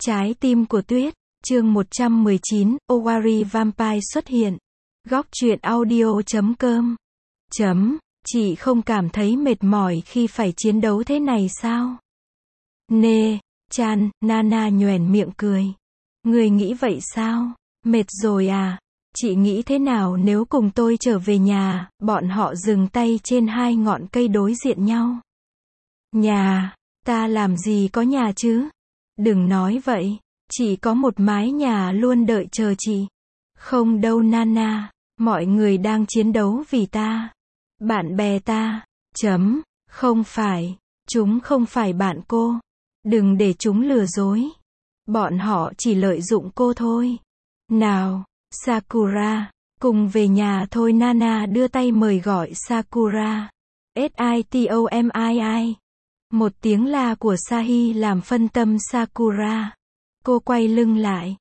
Trái tim của tuyết, chương 119, Owari Vampire xuất hiện. Góc truyện audio.com. Chị không cảm thấy mệt mỏi khi phải chiến đấu thế này sao? Chan, Nana nhoẻn miệng cười. Người nghĩ vậy sao? Mệt rồi à? Chị nghĩ thế nào nếu cùng tôi trở về nhà? Bọn họ dừng tay trên hai ngọn cây đối diện nhau. Nhà? Ta làm gì có nhà chứ? Đừng nói vậy. Chỉ có một mái nhà luôn đợi chờ chị. Không đâu Nana. Mọi người đang chiến đấu vì ta. Bạn bè ta. Không phải. Chúng không phải bạn cô. Đừng để chúng lừa dối. Bọn họ chỉ lợi dụng cô thôi. Nào, Sakura, cùng về nhà thôi. Nana đưa tay mời gọi Sakura. SITOMII. Một tiếng la của Sahi làm phân tâm Sakura. Cô quay lưng lại.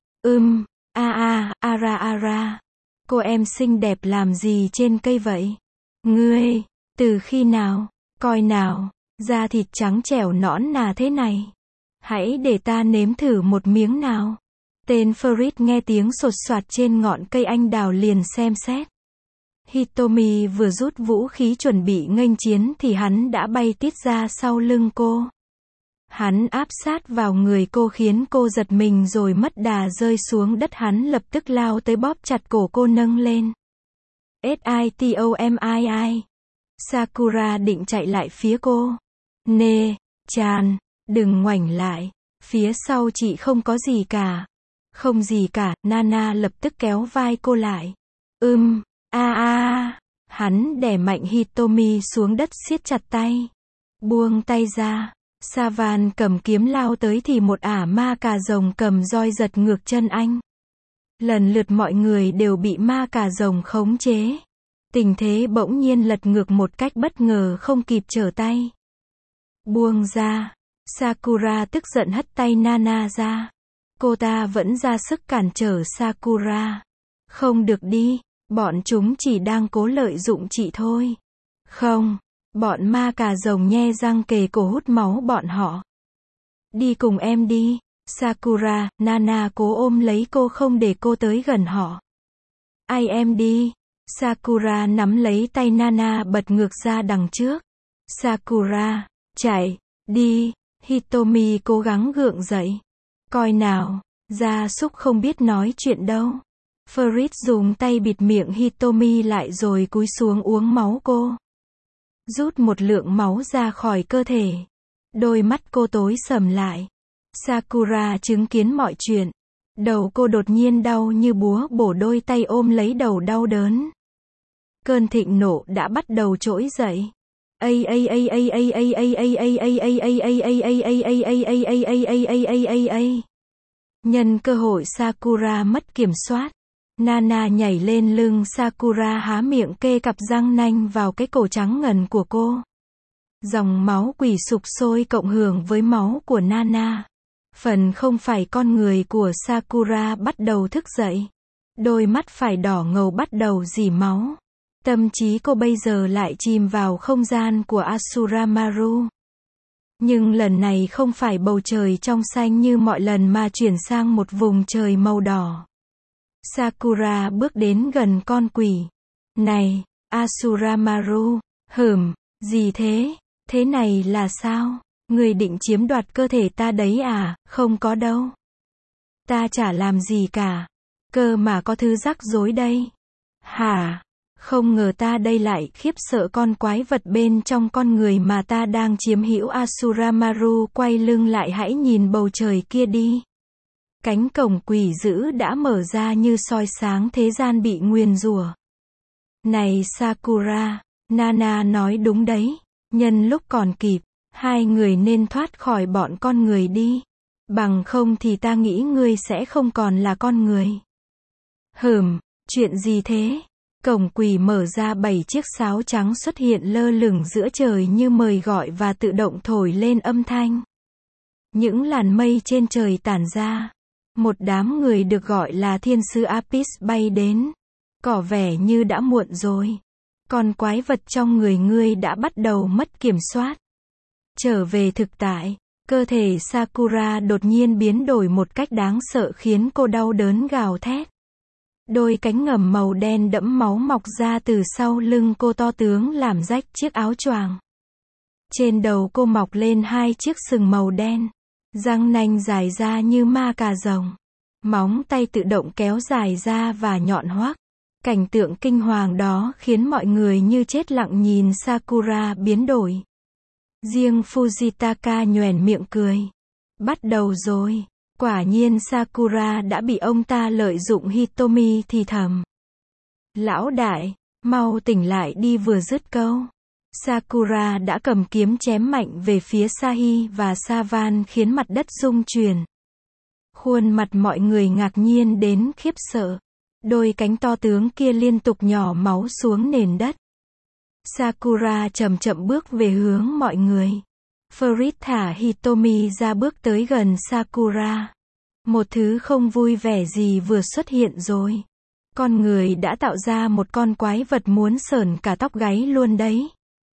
Ara. Cô em xinh đẹp làm gì trên cây vậy? Ngươi, từ khi nào? Coi nào, da thịt trắng trẻo nõn nà thế này. Hãy để ta nếm thử một miếng nào. Tên Farid nghe tiếng sột soạt trên ngọn cây anh đào liền xem xét. Hitomi vừa rút vũ khí chuẩn bị nghênh chiến thì hắn đã bay tít ra sau lưng cô. Hắn áp sát vào người cô khiến cô giật mình rồi mất đà rơi xuống đất. Hắn lập tức lao tới bóp chặt cổ cô nâng lên. SITOMII. Sakura định chạy lại phía cô. Chan, đừng ngoảnh lại. Phía sau chị không có gì cả. Không gì cả. Nana lập tức kéo vai cô lại. Hắn đè mạnh Hitomi xuống đất siết chặt tay. Buông tay ra. Savan cầm kiếm lao tới thì một ả ma cà rồng cầm roi giật ngược chân anh. Lần lượt mọi người đều bị ma cà rồng khống chế. Tình thế bỗng nhiên lật ngược một cách bất ngờ không kịp trở tay. Buông ra. Sakura tức giận hất tay Nana ra. Cô ta vẫn ra sức cản trở Sakura. Không được đi, bọn chúng chỉ đang cố lợi dụng chị thôi. Không, bọn ma cà rồng nhe răng kề cổ hút máu bọn họ. Đi cùng em đi. Sakura, Nana cố ôm lấy cô không để cô tới gần họ. Ai em đi. Sakura nắm lấy tay Nana bật ngược ra đằng trước. Sakura, chạy, đi. Hitomi cố gắng gượng dậy. Coi nào, gia súc không biết nói chuyện đâu. Farid dùng tay bịt miệng Hitomi lại rồi cúi xuống uống máu cô. Rút một lượng máu ra khỏi cơ thể. Đôi mắt cô tối sầm lại. Sakura chứng kiến mọi chuyện. Đầu cô đột nhiên đau như búa bổ, đôi tay ôm lấy đầu đau đớn. Cơn thịnh nộ đã bắt đầu trỗi dậy. Nhân cơ hội Sakura mất kiểm soát. Nana nhảy lên lưng Sakura, há miệng kê cặp răng nanh vào cái cổ trắng ngần của cô. Dòng máu quỷ sục sôi cộng hưởng với máu của Nana. Phần không phải con người của Sakura bắt đầu thức dậy. Đôi mắt phải đỏ ngầu bắt đầu rỉ máu. Tâm trí cô bây giờ lại chìm vào không gian của Asuramaru. Nhưng lần này không phải bầu trời trong xanh như mọi lần mà chuyển sang một vùng trời màu đỏ. Sakura bước đến gần con quỷ. Này, Asuramaru, gì thế? Thế này là sao? Người định chiếm đoạt cơ thể ta đấy à? Không có đâu. Ta chả làm gì cả. Cơ mà có thứ rắc rối đây. Hả? Không ngờ ta đây lại khiếp sợ con quái vật bên trong con người mà ta đang chiếm hữu. Asuramaru quay lưng lại, hãy nhìn bầu trời kia đi. Cánh cổng quỷ dữ đã mở ra như soi sáng thế gian bị nguyền rủa. Này Sakura, Nana nói đúng đấy. Nhân lúc còn kịp, hai người nên thoát khỏi bọn con người đi. Bằng không thì ta nghĩ ngươi sẽ không còn là con người. Chuyện gì thế? Cổng quỷ mở ra, 7 chiếc sáo trắng xuất hiện lơ lửng giữa trời như mời gọi và tự động thổi lên âm thanh. Những làn mây trên trời tản ra. Một đám người được gọi là thiên sứ Apis bay đến. Có vẻ như đã muộn rồi. Con quái vật trong người ngươi đã bắt đầu mất kiểm soát. Trở về thực tại. Cơ thể Sakura đột nhiên biến đổi một cách đáng sợ khiến cô đau đớn gào thét. Đôi cánh ngầm màu đen đẫm máu mọc ra từ sau lưng cô to tướng làm rách chiếc áo choàng. Trên đầu cô mọc lên 2 chiếc sừng màu đen. Răng nanh dài ra như ma cà rồng. Móng tay tự động kéo dài ra và nhọn hoắt. Cảnh tượng kinh hoàng đó khiến mọi người như chết lặng nhìn Sakura biến đổi. Riêng Fujitaka nhoẻn miệng cười. Bắt đầu rồi. Quả nhiên Sakura đã bị ông ta lợi dụng, Hitomi thì thầm. Lão đại, mau tỉnh lại đi. Vừa dứt câu, Sakura đã cầm kiếm chém mạnh về phía Sahi và Savan khiến mặt đất rung chuyển. Khuôn mặt mọi người ngạc nhiên đến khiếp sợ. Đôi cánh to tướng kia liên tục nhỏ máu xuống nền đất. Sakura chậm chậm bước về hướng mọi người. Frit thả Hitomi ra bước tới gần Sakura. Một thứ không vui vẻ gì vừa xuất hiện rồi. Con người đã tạo ra một con quái vật muốn sởn cả tóc gáy luôn đấy.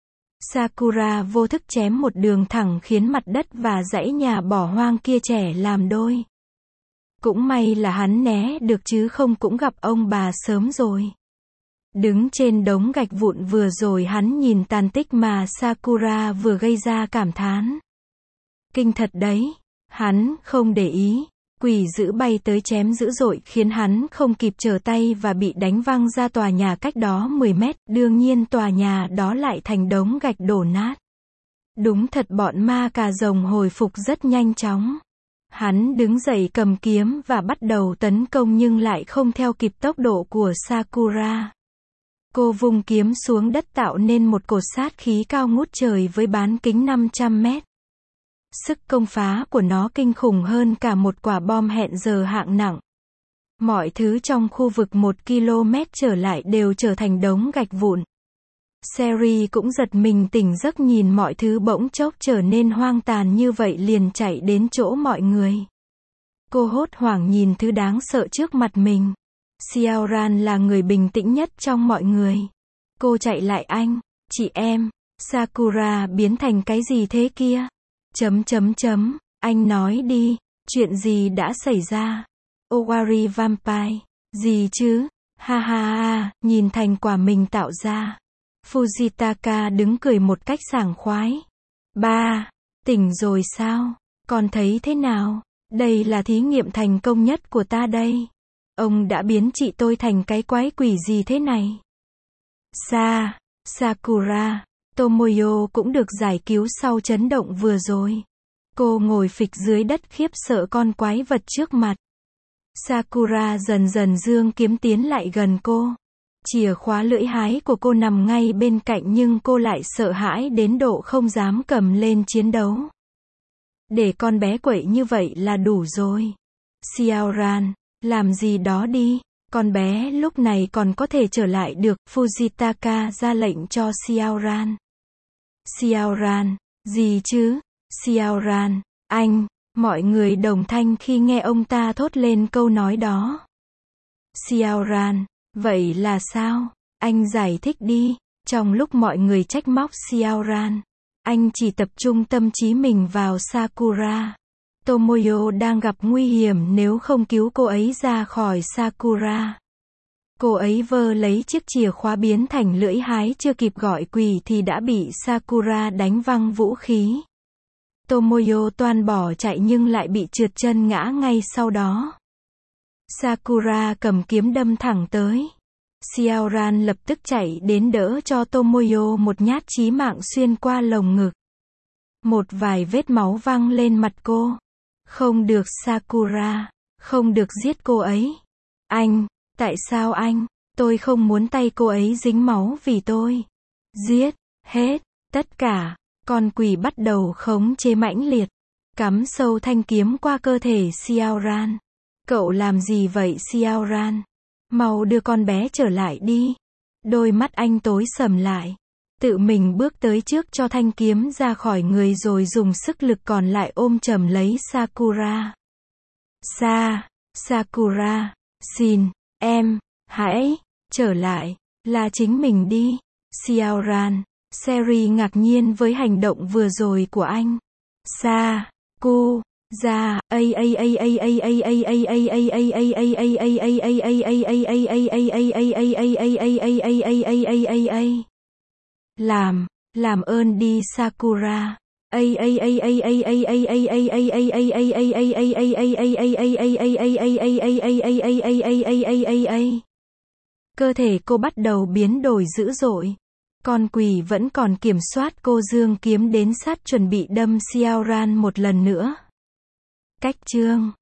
Sakura vô thức chém một đường thẳng khiến mặt đất và dãy nhà bỏ hoang kia chẻ làm đôi. Cũng may là hắn né được chứ không cũng gặp ông bà sớm rồi. Đứng trên đống gạch vụn vừa rồi hắn nhìn tàn tích mà Sakura vừa gây ra cảm thán. Kinh thật đấy. Hắn không để ý. Quỷ dữ bay tới chém dữ dội khiến hắn không kịp trở tay và bị đánh văng ra tòa nhà cách đó 10 mét. Đương nhiên tòa nhà đó lại thành đống gạch đổ nát. Đúng thật bọn ma cà rồng hồi phục rất nhanh chóng. Hắn đứng dậy cầm kiếm và bắt đầu tấn công nhưng lại không theo kịp tốc độ của Sakura. Cô vung kiếm xuống đất tạo nên một cột sát khí cao ngút trời với bán kính 500 mét. Sức công phá của nó kinh khủng hơn cả một quả bom hẹn giờ hạng nặng. Mọi thứ trong khu vực 1 km trở lại đều trở thành đống gạch vụn. Seri cũng giật mình tỉnh giấc nhìn mọi thứ bỗng chốc trở nên hoang tàn như vậy liền chạy đến chỗ mọi người. Cô hốt hoảng nhìn thứ đáng sợ trước mặt mình. Xiaoran là người bình tĩnh nhất trong mọi người. Cô chạy lại anh, chị em, Sakura biến thành cái gì thế kia? Anh nói đi, chuyện gì đã xảy ra? Owari Vampire, gì chứ? Ha ha ha, nhìn thành quả mình tạo ra. Fujitaka đứng cười một cách sảng khoái. Ba, tỉnh rồi sao? Con thấy thế nào? Đây là thí nghiệm thành công nhất của ta đây. Ông đã biến chị tôi thành cái quái quỷ gì thế này? Sakura, Tomoyo cũng được giải cứu sau chấn động vừa rồi. Cô ngồi phịch dưới đất khiếp sợ con quái vật trước mặt. Sakura dần dần giương kiếm tiến lại gần cô. Chìa khóa lưỡi hái của cô nằm ngay bên cạnh nhưng cô lại sợ hãi đến độ không dám cầm lên chiến đấu. Để con bé quậy như vậy là đủ rồi. Xiaoran, làm gì đó đi. Con bé lúc này còn có thể trở lại được. Fujitaka ra lệnh cho Xiaoran. Xiaoran, gì chứ? Xiaoran, anh. Mọi người đồng thanh khi nghe ông ta thốt lên câu nói đó. Xiaoran, vậy là sao? Anh giải thích đi. Trong lúc mọi người trách móc Xiaoran, anh chỉ tập trung tâm trí mình vào Sakura. Tomoyo đang gặp nguy hiểm nếu không cứu cô ấy ra khỏi Sakura. Cô ấy vơ lấy chiếc chìa khóa biến thành lưỡi hái chưa kịp gọi quỷ thì đã bị Sakura đánh văng vũ khí. Tomoyo toan bỏ chạy nhưng lại bị trượt chân ngã ngay sau đó. Sakura cầm kiếm đâm thẳng tới. Xiaoran lập tức chạy đến đỡ cho Tomoyo một nhát chí mạng xuyên qua lồng ngực. Một vài vết máu văng lên mặt cô. Không được Sakura, không được giết cô ấy. Anh, tại sao anh? Tôi không muốn tay cô ấy dính máu vì tôi. Giết, hết, tất cả. Con quỷ bắt đầu khống chế mãnh liệt. Cắm sâu thanh kiếm qua cơ thể Xiaoran. Cậu làm gì vậy Xiaoran? Mau đưa con bé trở lại đi. Đôi mắt anh tối sầm lại. Tự mình bước tới trước cho thanh kiếm ra khỏi người rồi dùng sức lực còn lại ôm chầm lấy Sakura. Sakura, xin, em, hãy, trở lại, là chính mình đi. Xiaoran, Seri ngạc nhiên với hành động vừa rồi của anh. Cu, ra, làm ơn đi Sakura. Cơ thể cô bắt đầu biến đổi dữ dội. Con quỷ vẫn còn kiểm soát cô, giương kiếm đến sát chuẩn bị đâm Xiao Ran một lần nữa. Cách chương